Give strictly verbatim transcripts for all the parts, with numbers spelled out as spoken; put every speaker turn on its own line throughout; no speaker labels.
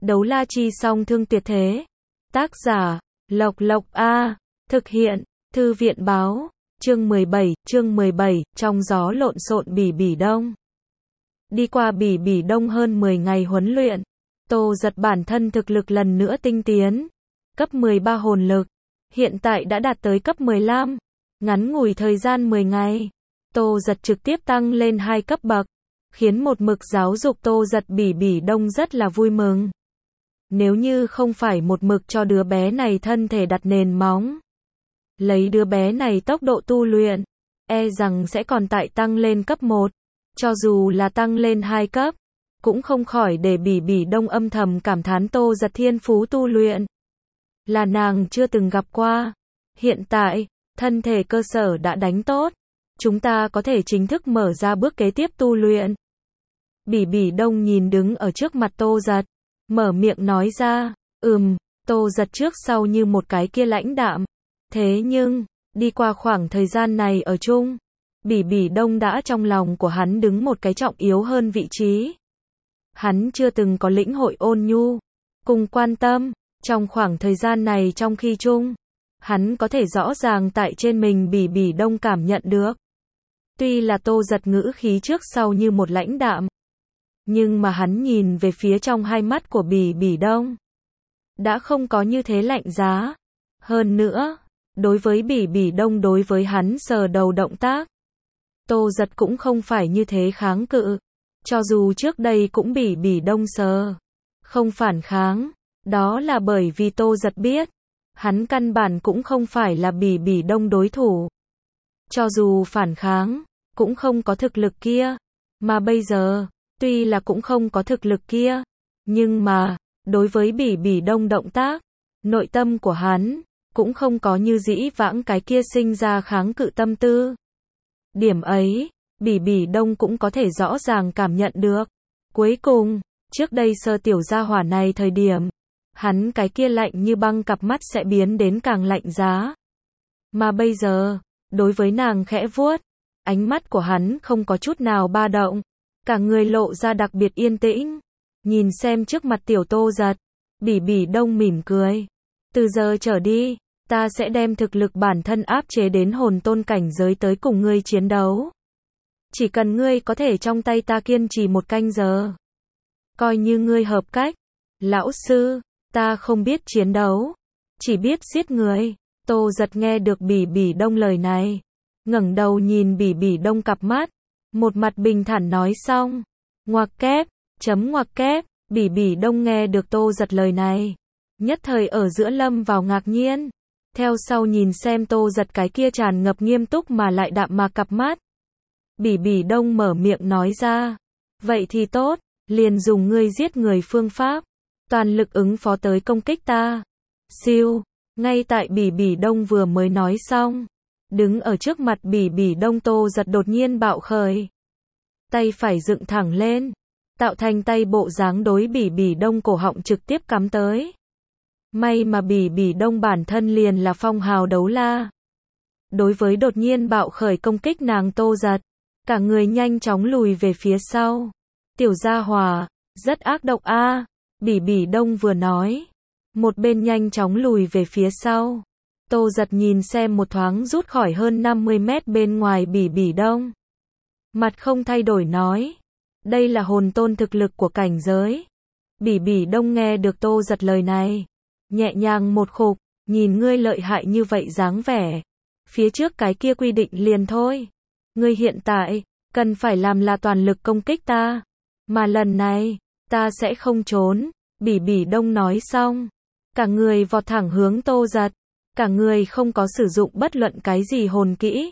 Đấu la chi song thương tuyệt thế. Tác giả, Lộc Lộc A. Thực hiện, Thư viện báo. Chương mười bảy, chương mười bảy, trong gió lộn xộn Bỉ Bỉ Đông. Đi qua Bỉ Bỉ Đông hơn mười ngày huấn luyện, Tô Giật bản thân thực lực lần nữa tinh tiến. Cấp mười ba hồn lực, hiện tại đã đạt tới cấp mười lăm. Ngắn ngủi thời gian mười ngày, Tô Giật trực tiếp tăng lên hai cấp bậc, khiến một mực giáo dục Tô Giật Bỉ Bỉ Đông rất là vui mừng. Nếu như không phải một mực cho đứa bé này thân thể đặt nền móng, lấy đứa bé này tốc độ tu luyện, e rằng sẽ còn tại tăng lên cấp một, cho dù là tăng lên hai cấp, cũng không khỏi để Bỉ Bỉ Đông âm thầm cảm thán Tô Giật thiên phú tu luyện là nàng chưa từng gặp qua. Hiện tại, thân thể cơ sở đã đánh tốt, chúng ta có thể chính thức mở ra bước kế tiếp tu luyện. Bỉ Bỉ Đông nhìn đứng ở trước mặt Tô Giật, mở miệng nói ra. Ừm, Tô Giật trước sau như một cái kia lãnh đạm. Thế nhưng, đi qua khoảng thời gian này ở chung, Bỉ Bỉ Đông đã trong lòng của hắn đứng một cái trọng yếu hơn vị trí. Hắn chưa từng có lĩnh hội ôn nhu, cùng quan tâm, trong khoảng thời gian này trong khi chung, hắn có thể rõ ràng tại trên mình Bỉ Bỉ Đông cảm nhận được. Tuy là Tô Giật ngữ khí trước sau như một lãnh đạm, nhưng mà hắn nhìn về phía trong hai mắt của Bỉ Bỉ Đông, đã không có như thế lạnh giá. Hơn nữa, đối với Bỉ Bỉ Đông đối với hắn sờ đầu động tác, Tô Giật cũng không phải như thế kháng cự. Cho dù trước đây cũng Bỉ Bỉ Đông sờ, không phản kháng, đó là bởi vì Tô Giật biết, hắn căn bản cũng không phải là Bỉ Bỉ Đông đối thủ. Cho dù phản kháng, cũng không có thực lực kia. Mà bây giờ, tuy là cũng không có thực lực kia, nhưng mà, đối với Bỉ Bỉ Đông động tác, nội tâm của hắn, cũng không có như dĩ vãng cái kia sinh ra kháng cự tâm tư. Điểm ấy, Bỉ Bỉ Đông cũng có thể rõ ràng cảm nhận được. Cuối cùng, trước đây sơ tiểu gia hỏa này thời điểm, hắn cái kia lạnh như băng cặp mắt sẽ biến đến càng lạnh giá. Mà bây giờ, đối với nàng khẽ vuốt, ánh mắt của hắn không có chút nào ba động, cả người lộ ra đặc biệt yên tĩnh. Nhìn xem trước mặt tiểu Tô Giật, Bỉ Bỉ Đông mỉm cười. Từ giờ trở đi, ta sẽ đem thực lực bản thân áp chế đến hồn tôn cảnh giới tới cùng ngươi chiến đấu. Chỉ cần ngươi có thể trong tay ta kiên trì một canh giờ, coi như ngươi hợp cách. Lão sư, ta không biết chiến đấu, chỉ biết giết người. Tô Giật nghe được Bỉ Bỉ Đông lời này, ngẩng đầu nhìn Bỉ Bỉ Đông cặp mắt, một mặt bình thản nói xong. Ngoặc kép, chấm ngoặc kép, Bỉ Bỉ Đông nghe được Tô Giật lời này, nhất thời ở giữa lâm vào ngạc nhiên. Theo sau nhìn xem Tô Giật cái kia tràn ngập nghiêm túc mà lại đạm mạc cặp mắt, Bỉ Bỉ Đông mở miệng nói ra. Vậy thì tốt, liền dùng ngươi giết người phương pháp, toàn lực ứng phó tới công kích ta. Siêu, ngay tại Bỉ Bỉ Đông vừa mới nói xong, đứng ở trước mặt Bỉ Bỉ Đông Tô Giật đột nhiên bạo khởi. Tay phải dựng thẳng lên, tạo thành tay bộ dáng đối Bỉ Bỉ Đông cổ họng trực tiếp cắm tới. May mà Bỉ Bỉ Đông bản thân liền là phong hào đấu la. Đối với đột nhiên bạo khởi công kích nàng Tô Giật, cả người nhanh chóng lùi về phía sau. Tiểu gia hỏa, rất ác độc a. Bỉ Bỉ Đông vừa nói, một bên nhanh chóng lùi về phía sau. Tô Giật nhìn xem một thoáng rút khỏi hơn năm mươi mét bên ngoài Bỉ Bỉ Đông, mặt không thay đổi nói, đây là hồn tôn thực lực của cảnh giới. Bỉ Bỉ Đông nghe được Tô Giật lời này, nhẹ nhàng một khục, nhìn ngươi lợi hại như vậy dáng vẻ, phía trước cái kia quy định liền thôi. Ngươi hiện tại, cần phải làm là toàn lực công kích ta, mà lần này, ta sẽ không trốn. Bỉ Bỉ Đông nói xong, cả người vọt thẳng hướng Tô Giật, cả người không có sử dụng bất luận cái gì hồn kỹ,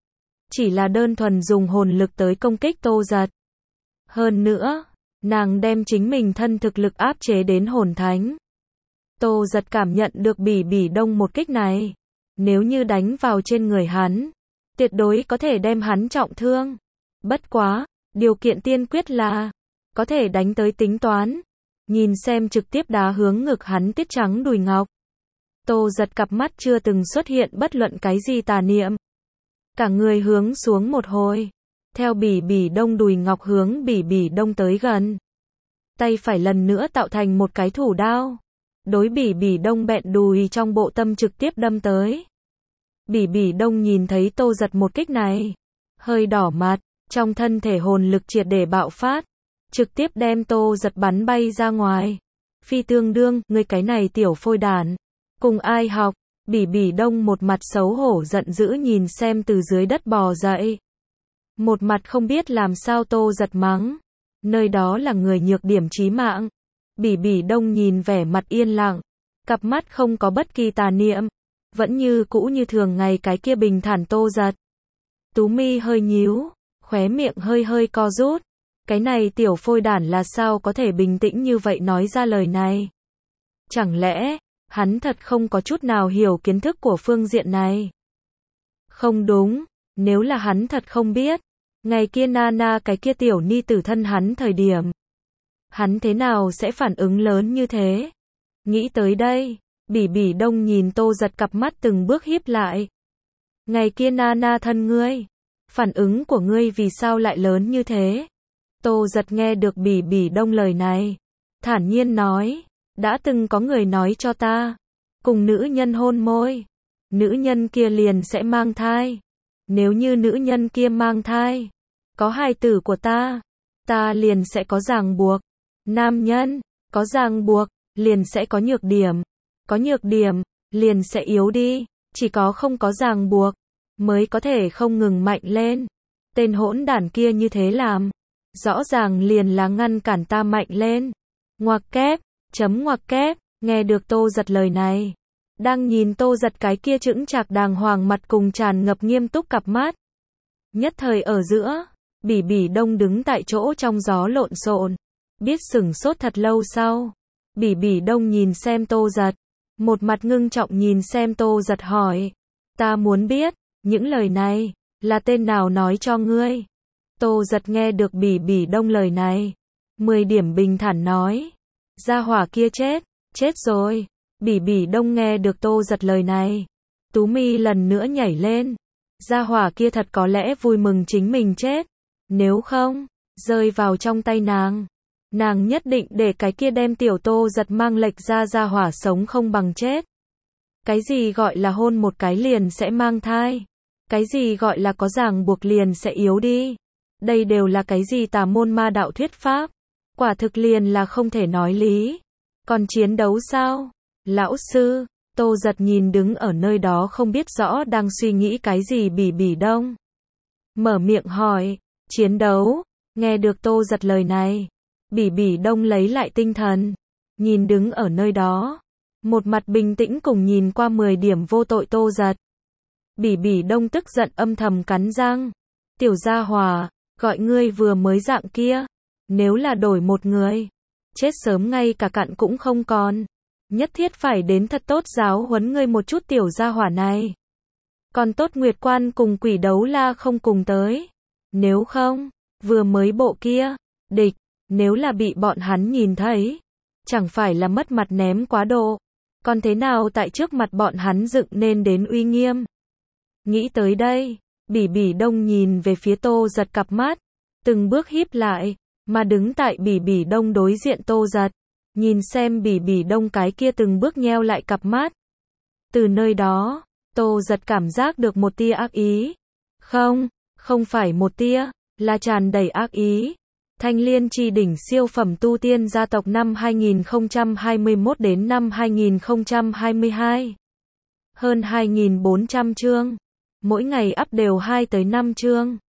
chỉ là đơn thuần dùng hồn lực tới công kích Tô Giật. Hơn nữa, nàng đem chính mình thân thực lực áp chế đến hồn thánh. Tô Giật cảm nhận được Bỉ Bỉ Đông một kích này, nếu như đánh vào trên người hắn, tuyệt đối có thể đem hắn trọng thương. Bất quá, điều kiện tiên quyết là có thể đánh tới tính toán. Nhìn xem trực tiếp đá hướng ngực hắn tuyết trắng đùi ngọc, Tô Giật cặp mắt chưa từng xuất hiện bất luận cái gì tà niệm, cả người hướng xuống một hồi, theo Bỉ Bỉ Đông đùi ngọc hướng Bỉ Bỉ Đông tới gần. tay phải lần nữa tạo thành một cái thủ đao. Đối Bỉ Bỉ Đông bẹn đùi trong bộ tâm trực tiếp đâm tới. Bỉ Bỉ Đông nhìn thấy Tô Giật một kích này, hơi đỏ mặt, trong thân thể hồn lực triệt để bạo phát, trực tiếp đem Tô Giật bắn bay ra ngoài. Phi Tương Đương, ngươi cái này tiểu phôi đản, cùng ai học? Bỉ Bỉ Đông một mặt xấu hổ giận dữ nhìn xem từ dưới đất bò dậy. Một mặt không biết làm sao Tô Giật mắng. Nơi đó là người nhược điểm chí mạng. Bỉ Bỉ Đông nhìn vẻ mặt yên lặng, cặp mắt không có bất kỳ tà niệm, vẫn như cũ như thường ngày cái kia bình thản Tô Giật. Tú mi hơi nhíu, khóe miệng hơi hơi co rút. Cái này tiểu phôi đản là sao có thể bình tĩnh như vậy nói ra lời này? Chẳng lẽ, hắn thật không có chút nào hiểu kiến thức của phương diện này? Không đúng, nếu là hắn thật không biết, ngày kia Nana cái kia tiểu ni tử thân hắn thời điểm, hắn thế nào sẽ phản ứng lớn như thế? Nghĩ tới đây, Bỉ Bỉ Đông nhìn Tô Giật cặp mắt từng bước híp lại. Ngày kia Nana thân ngươi, phản ứng của ngươi vì sao lại lớn như thế? Tô Giật nghe được Bỉ Bỉ Đông lời này, thản nhiên nói, đã từng có người nói cho ta, cùng nữ nhân hôn môi, nữ nhân kia liền sẽ mang thai. Nếu như nữ nhân kia mang thai, có hài tử của ta, ta liền sẽ có ràng buộc. Nam nhân, có ràng buộc, liền sẽ có nhược điểm. Có nhược điểm, liền sẽ yếu đi. Chỉ có không có ràng buộc, mới có thể không ngừng mạnh lên. Tên hỗn đản kia như thế làm, rõ ràng liền là ngăn cản ta mạnh lên. Ngoặc kép, chấm ngoặc kép, nghe được Tô Giật lời này. Đang nhìn Tô Giật cái kia chững chạc đàng hoàng mặt cùng tràn ngập nghiêm túc cặp mắt. Nhất thời ở giữa, Bỉ Bỉ Đông đứng tại chỗ trong gió lộn xộn, biết sửng sốt thật lâu sau. Bỉ Bỉ Đông nhìn xem Tô Giật, một mặt ngưng trọng nhìn xem Tô Giật hỏi, ta muốn biết, những lời này, là tên nào nói cho ngươi? Tô Giật nghe được Bỉ Bỉ Đông lời này, mười điểm bình thản nói, gia hỏa kia chết, chết rồi. Bỉ Bỉ Đông nghe được Tô Giật lời này, tú mi lần nữa nhảy lên. Gia hỏa kia thật có lẽ vui mừng chính mình chết, nếu không, rơi vào trong tay nàng, nàng nhất định để cái kia đem tiểu Tô Giật mang lệch ra gia hỏa sống không bằng chết. Cái gì gọi là hôn một cái liền sẽ mang thai? Cái gì gọi là có ràng buộc liền sẽ yếu đi? Đây đều là cái gì tà môn ma đạo thuyết pháp? Quả thực liền là không thể nói lý. Còn chiến đấu sao? Lão sư, Tô Giật nhìn đứng ở nơi đó không biết rõ đang suy nghĩ cái gì Bỉ Bỉ Đông. Mở miệng hỏi, chiến đấu, nghe được Tô Giật lời này. Bỉ Bỉ Đông lấy lại tinh thần, nhìn đứng ở nơi đó, một mặt bình tĩnh cùng nhìn qua mười điểm vô tội Tô Giật. Bỉ Bỉ Đông tức giận âm thầm cắn răng, tiểu gia hỏa, gọi ngươi vừa mới dạng kia, nếu là đổi một người, chết sớm ngay cả cặn cũng không còn. Nhất thiết phải đến thật tốt giáo huấn ngươi một chút tiểu gia hỏa này. Còn tốt Nguyệt Quan cùng Quỷ Đấu La không cùng tới. Nếu không, vừa mới bộ kia, địch, nếu là bị bọn hắn nhìn thấy, chẳng phải là mất mặt ném quá độ. Còn thế nào tại trước mặt bọn hắn dựng nên đến uy nghiêm. Nghĩ tới đây, Bỉ Bỉ Đông nhìn về phía Tô Giật cặp mắt, từng bước híp lại, mà đứng tại Bỉ Bỉ Đông đối diện Tô Giật. Nhìn xem Bỉ Bỉ Đông cái kia từng bước nheo lại cặp mắt. Từ nơi đó, Tô Giật cảm giác được một tia ác ý. Không, không phải một tia, là tràn đầy ác ý. Thanh Liên Chi Đỉnh siêu phẩm tu tiên gia tộc năm hai nghìn không trăm hai mươi mốt đến năm hai nghìn không trăm hai mươi hai. Hơn hai nghìn bốn trăm chương. Mỗi ngày up đều hai tới năm chương.